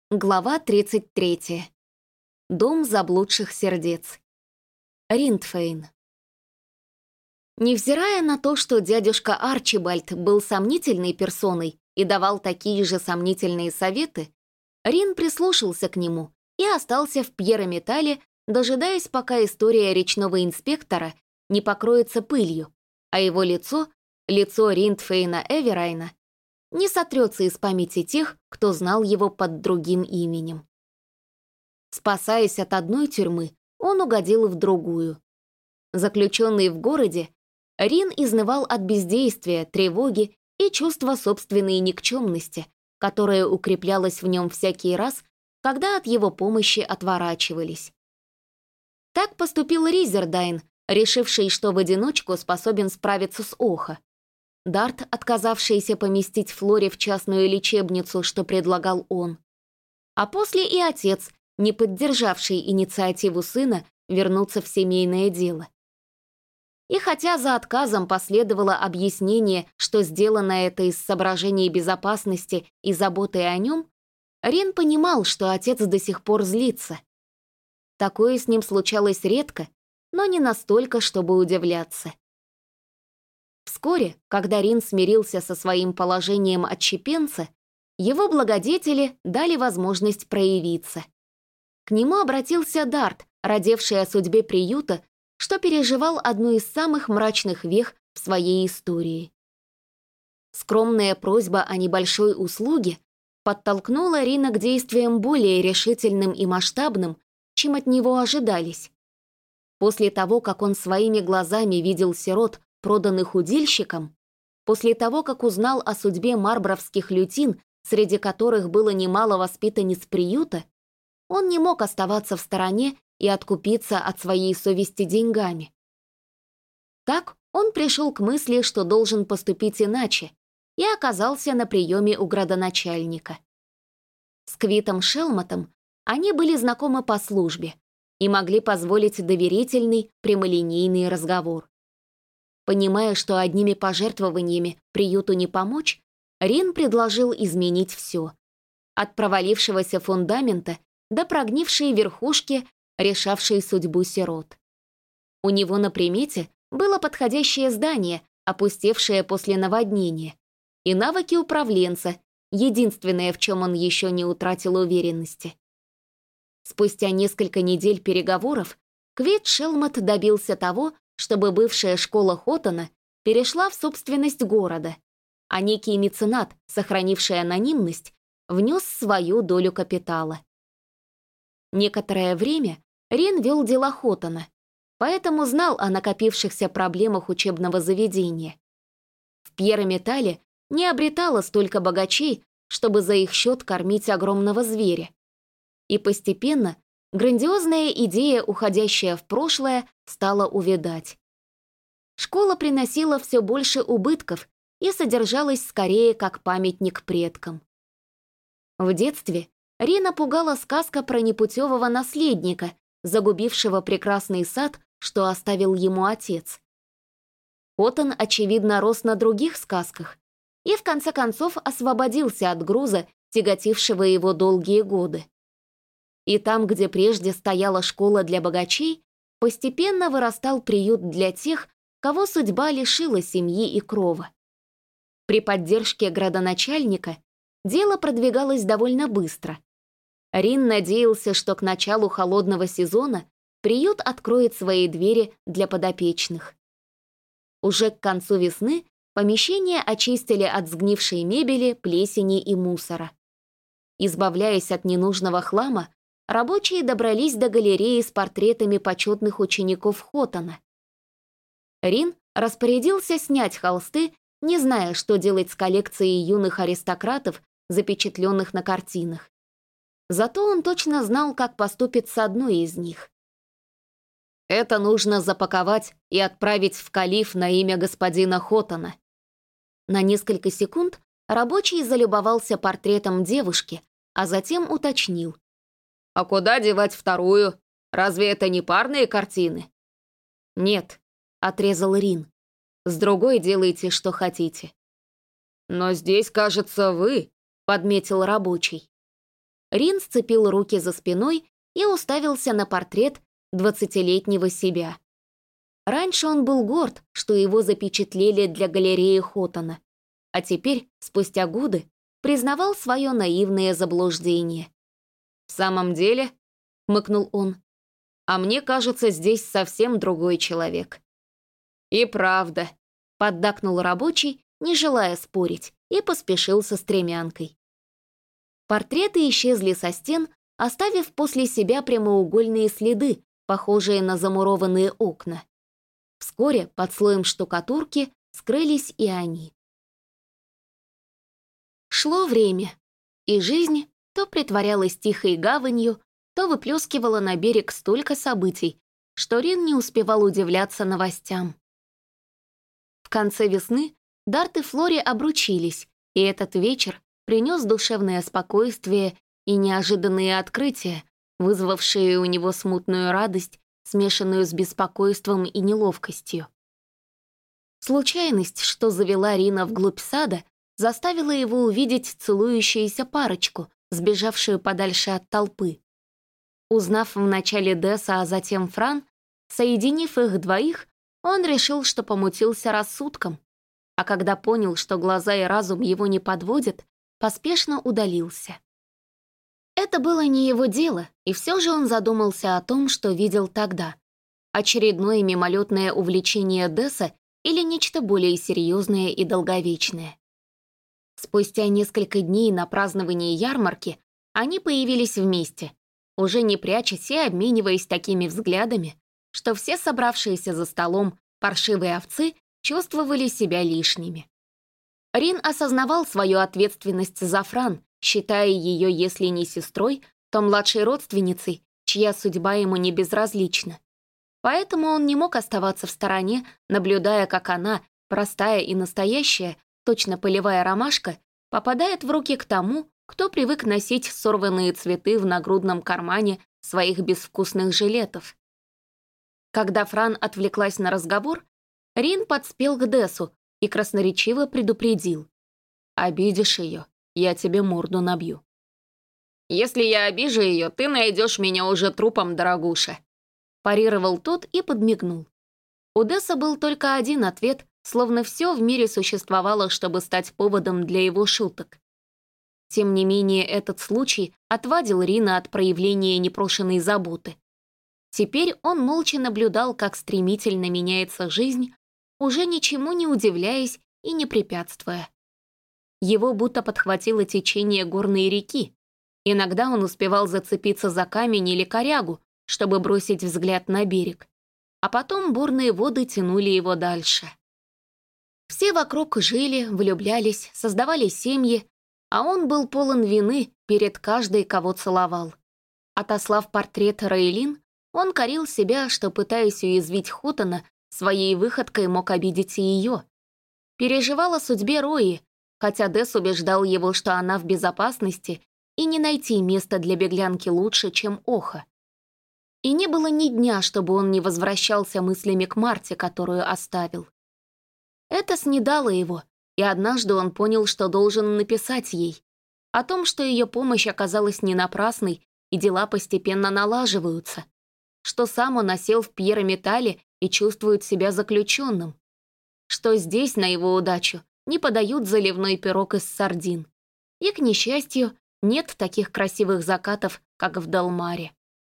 Глава 33. Дом заблудших сердец. Риндфейн. Невзирая на то, что дядюшка Арчибальд был сомнительной персоной и давал такие же сомнительные советы, Рин прислушался к нему и остался в Пьерометале, дожидаясь, пока история речного инспектора не покроется пылью, а его лицо Риндфейна Эверайна, не сотрется из памяти тех, кто знал его под другим именем. Спасаясь от одной тюрьмы, он угодил в другую. Заключенный в городе, Рин изнывал от бездействия, тревоги и чувства собственной никчемности, которое укреплялось в нем всякий раз, когда от его помощи отворачивались. Так поступил Ризердайн, решивший, что в одиночку способен справиться с Охо. Дарт, отказавшийся поместить Флори в частную лечебницу, что предлагал он. А после и отец, не поддержавший инициативу сына вернуться в семейное дело. И хотя за отказом последовало объяснение, что сделано это из соображений безопасности и заботы о нем, Рин понимал, что отец до сих пор злится. Такое с ним случалось редко, но не настолько, чтобы удивляться. Вскоре, когда Рин смирился со своим положением отщепенца, его благодетели дали возможность проявиться. К нему обратился Дарт, родевший о судьбе приюта, что переживал одну из самых мрачных вех в своей истории. Скромная просьба о небольшой услуге подтолкнула Рина к действиям более решительным и масштабным, чем от него ожидались. После того, как он своими глазами видел сирот, проданных удильщикам, после того, как узнал о судьбе марбровских лютин, среди которых было немало воспитанниц приюта, он не мог оставаться в стороне и откупиться от своей совести деньгами. Так он пришел к мысли, что должен поступить иначе, и оказался на приеме у градоначальника. С Квитом Шелмотом они были знакомы по службе и могли позволить доверительный, прямолинейный разговор. Понимая, что одними пожертвованиями приюту не помочь, Рин предложил изменить все. От провалившегося фундамента до прогнившей верхушки, решавшей судьбу сирот. У него на примете было подходящее здание, опустевшее после наводнения, и навыки управленца, единственное, в чем он еще не утратил уверенности. Спустя несколько недель переговоров Квит Шелмот добился того, чтобы бывшая школа Хотона перешла в собственность города, а некий меценат, сохранивший анонимность, внес свою долю капитала. Некоторое время Рин вел дела Хотона, поэтому знал о накопившихся проблемах учебного заведения. В Пьерометале не обретало столько богачей, чтобы за их счет кормить огромного зверя. И постепенно грандиозная идея, уходящая в прошлое, стала увядать. Школа приносила все больше убытков и содержалась скорее как памятник предкам. В детстве Рина пугала сказка про непутевого наследника, загубившего прекрасный сад, что оставил ему отец. Хотон, очевидно, рос на других сказках и в конце концов освободился от груза, тяготившего его долгие годы. И там, где прежде стояла школа для богачей, постепенно вырастал приют для тех, кого судьба лишила семьи и крова. При поддержке градоначальника дело продвигалось довольно быстро. Рин надеялся, что к началу холодного сезона приют откроет свои двери для подопечных. Уже к концу весны помещение очистили от сгнившей мебели, плесени и мусора. Избавляясь от ненужного хлама, рабочие добрались до галереи с портретами почетных учеников Хотона. Рин распорядился снять холсты, не зная, что делать с коллекцией юных аристократов, запечатленных на картинах. Зато он точно знал, как поступить с одной из них. «Это нужно запаковать и отправить в Калиф на имя господина Хотона». На несколько секунд рабочий залюбовался портретом девушки, а затем уточнил. «А куда девать вторую? Разве это не парные картины?» «Нет», — отрезал Рин. «С другой делайте, что хотите». «Но здесь, кажется, вы», — подметил рабочий. Рин сцепил руки за спиной и уставился на портрет 20-летнего себя. Раньше он был горд, что его запечатлели для галереи Хоттона, а теперь, спустя годы, признавал свое наивное заблуждение. «В самом деле», — хмыкнул он, — «а мне кажется, здесь совсем другой человек». «И правда», — поддакнул рабочий, не желая спорить, и поспешил со стремянкой. Портреты исчезли со стен, оставив после себя прямоугольные следы, похожие на замурованные окна. Вскоре под слоем штукатурки скрылись и они. Шло время, и жизнь то притворялась тихой гаванью, то выплескивала на берег столько событий, что Рин не успевал удивляться новостям. В конце весны Дарт и Флори обручились, и этот вечер принес душевное спокойствие и неожиданные открытия, вызвавшие у него смутную радость, смешанную с беспокойством и неловкостью. Случайность, что завела Рина вглубь сада, заставила его увидеть целующуюся парочку, сбежавшую подальше от толпы. Узнав вначале Десса, а затем Фран, соединив их двоих, он решил, что помутился рассудком, а когда понял, что глаза и разум его не подводят, поспешно удалился. Это было не его дело, и все же он задумался о том, что видел тогда. Очередное мимолетное увлечение Десса или нечто более серьезное и долговечное. Спустя несколько дней на праздновании ярмарки они появились вместе, уже не прячась и обмениваясь такими взглядами, что все собравшиеся за столом паршивые овцы чувствовали себя лишними. Рин осознавал свою ответственность за Фран, считая ее, если не сестрой, то младшей родственницей, чья судьба ему не безразлична. Поэтому он не мог оставаться в стороне, наблюдая, как она, простая и настоящая, точно полевая ромашка, попадает в руки к тому, кто привык носить сорванные цветы в нагрудном кармане своих безвкусных жилетов. Когда Фран отвлеклась на разговор, Рин подспел к Дессу и красноречиво предупредил: «Обидишь ее, я тебе морду набью». «Если я обижу ее, ты найдешь меня уже трупом, дорогуша», парировал тот и подмигнул. У Десса был только один ответ, словно все в мире существовало, чтобы стать поводом для его шуток. Тем не менее, этот случай отвадил Рина от проявления непрошенной заботы. Теперь он молча наблюдал, как стремительно меняется жизнь, уже ничему не удивляясь и не препятствуя. Его будто подхватило течение горной реки. Иногда он успевал зацепиться за камень или корягу, чтобы бросить взгляд на берег, а потом бурные воды тянули его дальше. Все вокруг жили, влюблялись, создавали семьи, а он был полон вины перед каждой, кого целовал. Отослав портрет Рейлин, он корил себя, что, пытаясь уязвить Хоттона, своей выходкой мог обидеть и ее. Переживал о судьбе Рои, хотя Десс убеждал его, что она в безопасности, и не найти места для беглянки лучше, чем Оха. И не было ни дня, чтобы он не возвращался мыслями к Марте, которую оставил. Это снедало его, и однажды он понял, что должен написать ей о том, что ее помощь оказалась не напрасной, и дела постепенно налаживаются, что сам он осел в Пьерометале и чувствует себя заключенным, что здесь, на его удачу, не подают заливной пирог из сардин, и, к несчастью, нет таких красивых закатов, как в Далмаре.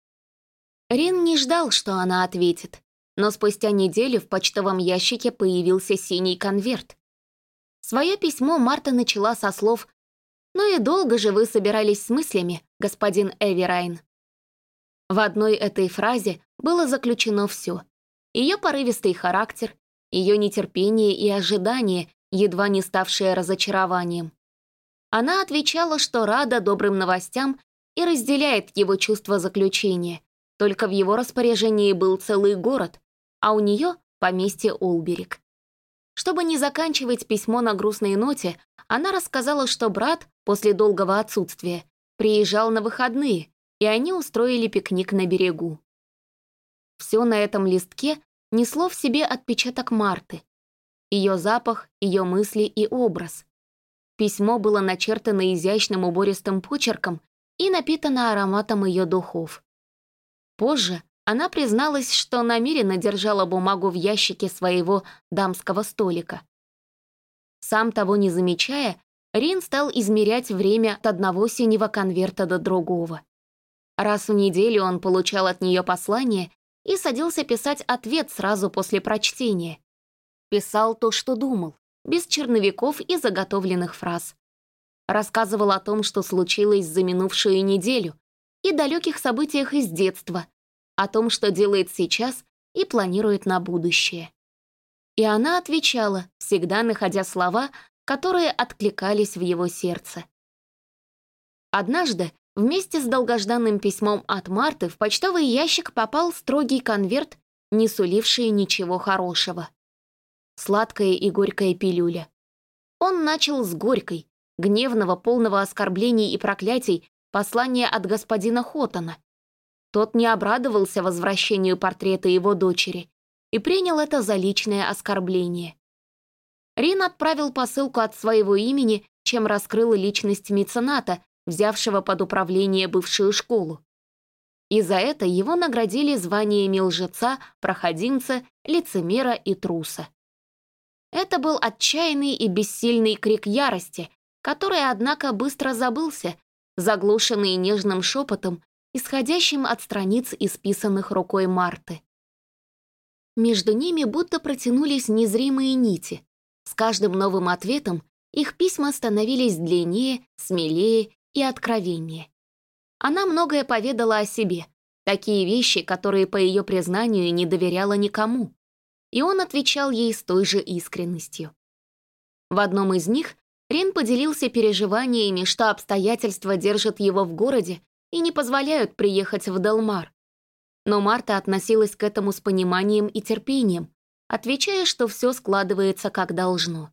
Рин не ждал, что она ответит, но спустя неделю в почтовом ящике появился синий конверт. Свое письмо Марта начала со слов: «Ну и долго же вы собирались с мыслями, господин Эверайн». В одной этой фразе было заключено все: ее порывистый характер, ее нетерпение и ожидание, едва не ставшее разочарованием. Она отвечала, что рада добрым новостям и разделяет его чувство заключения, только в его распоряжении был целый город, а у нее — поместье Олберик. Чтобы не заканчивать письмо на грустной ноте, она рассказала, что брат, после долгого отсутствия, приезжал на выходные, и они устроили пикник на берегу. Все на этом листке несло в себе отпечаток Марты. Ее запах, ее мысли и образ. Письмо было начертано изящным убористым почерком и напитана ароматом ее духов. Позже она призналась, что намеренно держала бумагу в ящике своего дамского столика. Сам того не замечая, Рин стал измерять время от одного синего конверта до другого. Раз в неделю он получал от нее послание и садился писать ответ сразу после прочтения. Писал то, что думал, без черновиков и заготовленных фраз. Рассказывал о том, что случилось за минувшую неделю, и далеких событиях из детства, о том, что делает сейчас и планирует на будущее. И она отвечала, всегда находя слова, которые откликались в его сердце. Однажды, вместе с долгожданным письмом от Марты в почтовый ящик попал строгий конверт, не суливший ничего хорошего. Сладкая и горькая пилюля. Он начал с горькой, гневного, полного оскорблений и проклятий послания от господина Хоттона. Тот не обрадовался возвращению портрета его дочери и принял это за личное оскорбление. Рин отправил посылку от своего имени, чем раскрыл личность мецената, взявшего под управление бывшую школу. И за это его наградили званиями лжеца, проходимца, лицемера и труса. Это был отчаянный и бессильный крик ярости, который, однако, быстро забылся, заглушенный нежным шепотом, исходящим от страниц, исписанных рукой Марты. Между ними будто протянулись незримые нити. С каждым новым ответом их письма становились длиннее, смелее и откровеннее. Она многое поведала о себе, такие вещи, которые, по ее признанию, не доверяла никому. И он отвечал ей с той же искренностью. В одном из них Рин поделился переживаниями, что обстоятельства держат его в городе и не позволяют приехать в Делмар. Но Марта относилась к этому с пониманием и терпением, отвечая, что все складывается как должно.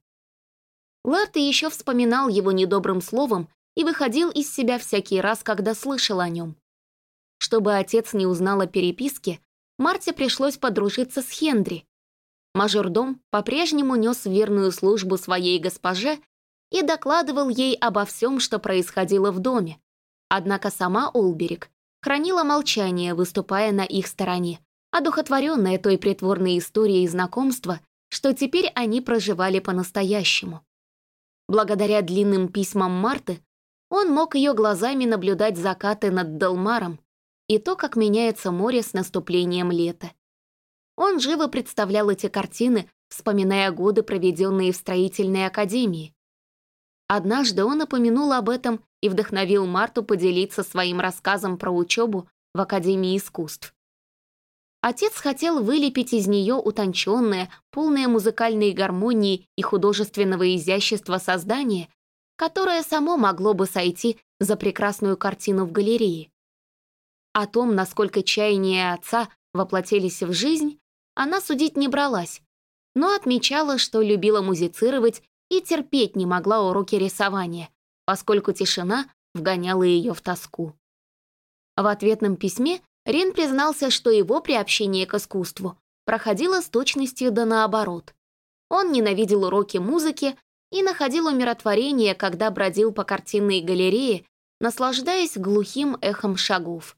Ларт еще вспоминал его недобрым словом и выходил из себя всякий раз, когда слышал о нем. Чтобы отец не узнал о переписке, Марте пришлось подружиться с Хендри. Мажордом по-прежнему нес верную службу своей госпоже и докладывал ей обо всем, что происходило в доме. Однако сама Олберик хранила молчание, выступая на их стороне, одухотворенная той притворной историей знакомства, что теперь они проживали по-настоящему. Благодаря длинным письмам Марты он мог ее глазами наблюдать закаты над Делмаром и то, как меняется море с наступлением лета. Он живо представлял эти картины, вспоминая годы, проведенные в строительной академии. Однажды он упомянул об этом и вдохновил Марту поделиться своим рассказом про учебу в Академии искусств. Отец хотел вылепить из нее утонченное, полное музыкальной гармонии и художественного изящества создание, которое само могло бы сойти за прекрасную картину в галерее. О том, насколько чаяния отца воплотились в жизнь, она судить не бралась, но отмечала, что любила музицировать и терпеть не могла уроки рисования, поскольку тишина вгоняла ее в тоску. В ответном письме Рин признался, что его приобщение к искусству проходило с точностью да наоборот. Он ненавидел уроки музыки и находил умиротворение, когда бродил по картинной галерее, наслаждаясь глухим эхом шагов.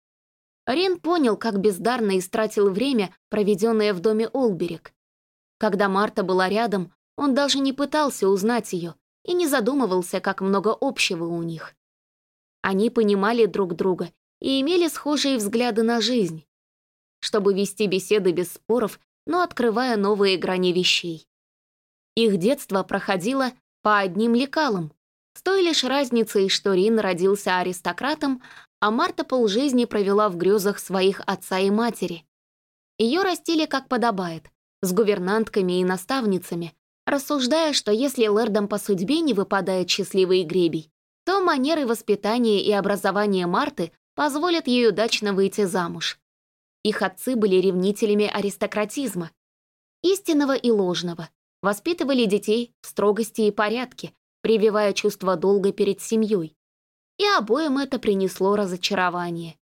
Рин понял, как бездарно истратил время, проведенное в доме Олберик. Когда Марта была рядом, он даже не пытался узнать ее и не задумывался, как много общего у них. Они понимали друг друга и имели схожие взгляды на жизнь, чтобы вести беседы без споров, но открывая новые грани вещей. Их детство проходило по одним лекалам, с той лишь разницей, что Рин родился аристократом, а Марта полжизни провела в грезах своих отца и матери. Ее растили как подобает, с гувернантками и наставницами, рассуждая, что если лэрдам по судьбе не выпадает счастливый гребень, то манеры воспитания и образования Марты позволят ей удачно выйти замуж. Их отцы были ревнителями аристократизма, истинного и ложного, воспитывали детей в строгости и порядке, прививая чувство долга перед семьей. И обоим это принесло разочарование.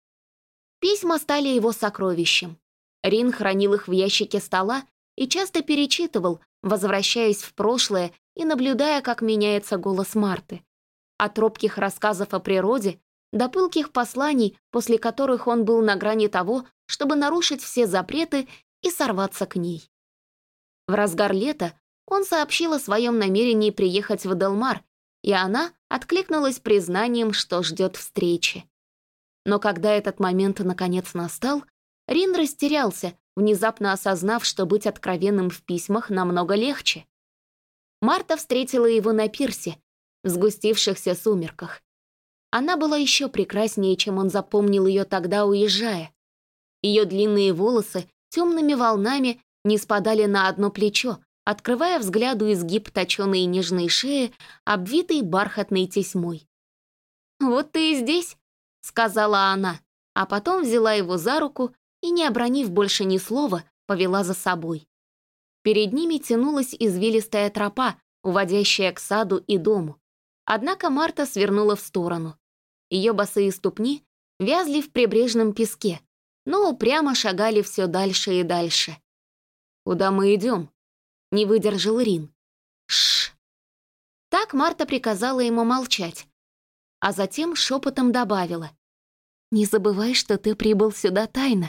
Письма стали его сокровищем. Рин хранил их в ящике стола и часто перечитывал, возвращаясь в прошлое и наблюдая, как меняется голос Марты. От робких рассказов о природе до пылких посланий, после которых он был на грани того, чтобы нарушить все запреты и сорваться к ней. В разгар лета он сообщил о своем намерении приехать в Делмар, и она откликнулась признанием, что ждет встречи. Но когда этот момент наконец настал, Рин растерялся, внезапно осознав, что быть откровенным в письмах намного легче. Марта встретила его на пирсе, в сгустившихся сумерках. Она была еще прекраснее, чем он запомнил ее тогда, уезжая. Ее длинные волосы темными волнами не спадали на одно плечо, открывая взгляду изгиб точеной нежной шеи, обвитой бархатной тесьмой. «Вот ты и здесь», — сказала она, а потом взяла его за руку и, не обронив больше ни слова, повела за собой. Перед ними тянулась извилистая тропа, уводящая к саду и дому. Однако Марта свернула в сторону. Ее босые ступни вязли в прибрежном песке, но упрямо шагали все дальше и дальше. «Куда мы идем?» — не выдержал Рин. «Шш!» Так Марта приказала ему молчать, а затем шепотом добавила: «Не забывай, что ты прибыл сюда тайно».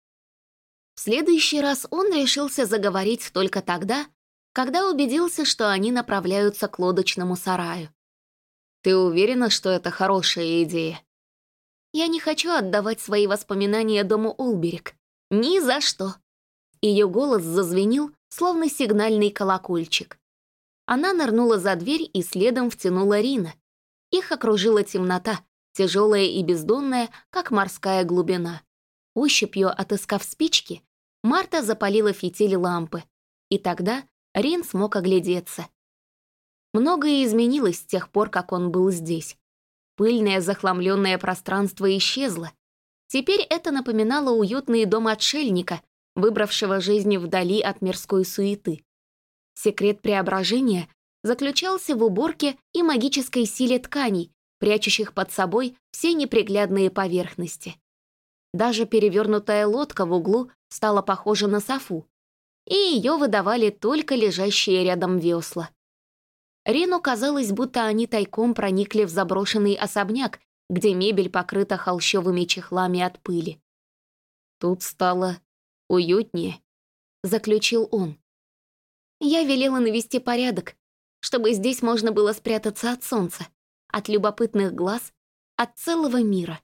В следующий раз он решился заговорить только тогда, когда убедился, что они направляются к лодочному сараю. «Ты уверена, что это хорошая идея?» «Я не хочу отдавать свои воспоминания дому Олберик. Ни за что!» Ее голос зазвенел, словно сигнальный колокольчик. Она нырнула за дверь и следом втянула Рина. Их окружила темнота, тяжелая и бездонная, как морская глубина. Ощупью отыскав спички, Марта запалила фитиль лампы, и тогда Рин смог оглядеться. Многое изменилось с тех пор, как он был здесь. Пыльное захламленное пространство исчезло. Теперь это напоминало уютный дом отшельника, выбравшего жизнь вдали от мирской суеты. Секрет преображения заключался в уборке и магической силе тканей, прячущих под собой все неприглядные поверхности. Даже перевернутая лодка в углу стала похожа на софу, и ее выдавали только лежащие рядом весла. Рину казалось, будто они тайком проникли в заброшенный особняк, где мебель покрыта холщовыми чехлами от пыли. «Тут стало уютнее», — заключил он. «Я велела навести порядок, чтобы здесь можно было спрятаться от солнца, от любопытных глаз, от целого мира».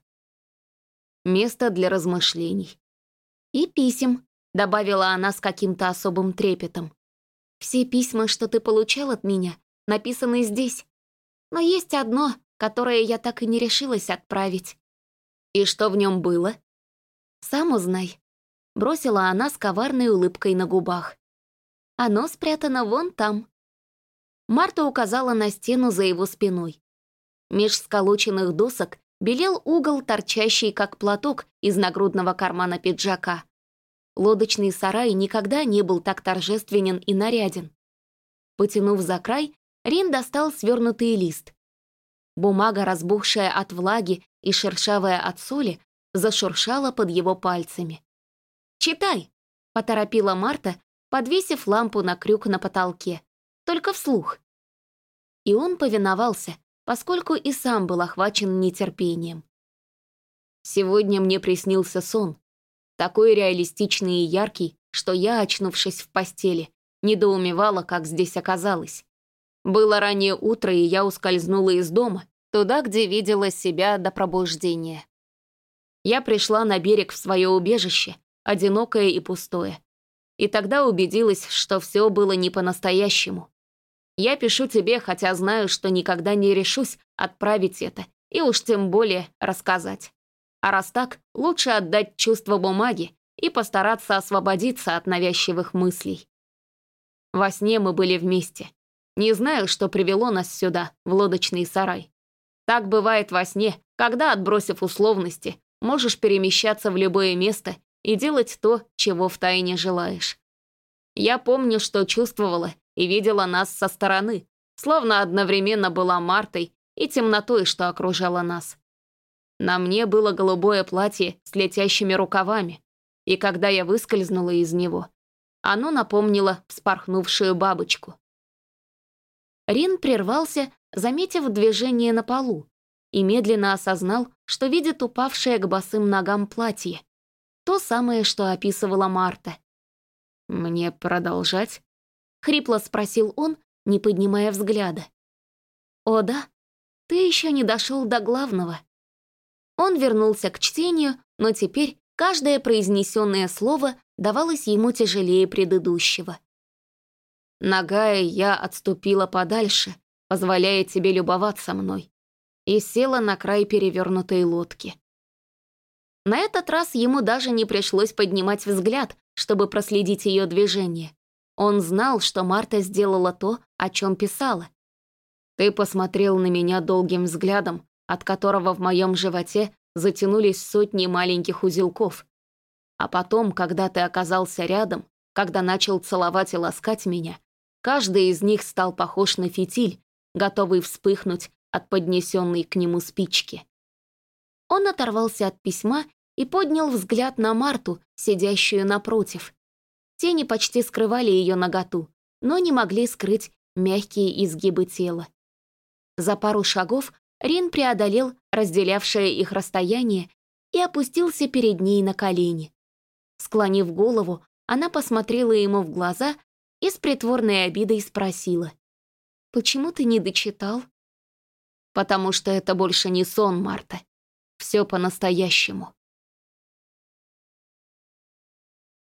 «Место для размышлений». «И писем», — добавила она с каким-то особым трепетом. «Все письма, что ты получал от меня, написаны здесь. Но есть одно, которое я так и не решилась отправить». «И что в нем было?» «Сам узнай», — бросила она с коварной улыбкой на губах. «Оно спрятано вон там». Марта указала на стену за его спиной. Меж сколоченных досок белел угол, торчащий как платок из нагрудного кармана пиджака. Лодочный сарай никогда не был так торжественен и наряден. Потянув за край, Рин достал свернутый лист. Бумага, разбухшая от влаги и шершавая от соли, зашуршала под его пальцами. «Читай!» — поторопила Марта, подвесив лампу на крюк на потолке. «Только вслух». И он повиновался, поскольку и сам был охвачен нетерпением. «Сегодня мне приснился сон, такой реалистичный и яркий, что я, очнувшись в постели, недоумевала, как здесь оказалась. Было раннее утро, и я ускользнула из дома, туда, где видела себя до пробуждения. Я пришла на берег в свое убежище, одинокое и пустое. И тогда убедилась, что все было не по-настоящему. Я пишу тебе, хотя знаю, что никогда не решусь отправить это, и уж тем более рассказать. А раз так, лучше отдать чувство бумаге и постараться освободиться от навязчивых мыслей. Во сне мы были вместе. Не знаю, что привело нас сюда, в лодочный сарай. Так бывает во сне, когда, отбросив условности, можешь перемещаться в любое место и делать то, чего втайне желаешь. Я помню, что чувствовала и видела нас со стороны, словно одновременно была Мартой и темнотой, что окружала нас. На мне было голубое платье с летящими рукавами, и когда я выскользнула из него, оно напомнило вспорхнувшую бабочку. Рин прервался, заметив движение на полу, и медленно осознал, что видит упавшее к босым ногам платье. То самое, что описывала Марта. «Мне продолжать?» — хрипло спросил он, не поднимая взгляда. «О да, ты еще не дошел до главного». Он вернулся к чтению, но теперь каждое произнесенное слово давалось ему тяжелее предыдущего. Нагая, я отступила подальше, позволяя тебе любоваться мной, и села на край перевернутой лодки. На этот раз ему даже не пришлось поднимать взгляд, чтобы проследить ее движение. Он знал, что Марта сделала то, о чем писала. Ты посмотрел на меня долгим взглядом, от которого в моем животе затянулись сотни маленьких узелков. А потом, когда ты оказался рядом, когда начал целовать и ласкать меня, каждый из них стал похож на фитиль, готовый вспыхнуть от поднесенной к нему спички. Он оторвался от письма и поднял взгляд на Марту, сидящую напротив. Тени почти скрывали ее наготу, но не могли скрыть мягкие изгибы тела. За пару шагов Рин преодолел разделявшее их расстояние и опустился перед ней на колени. Склонив голову, она посмотрела ему в глаза и с притворной обидой спросила: «Почему ты не дочитал?» «Потому что это больше не сон, Марта. Все по-настоящему».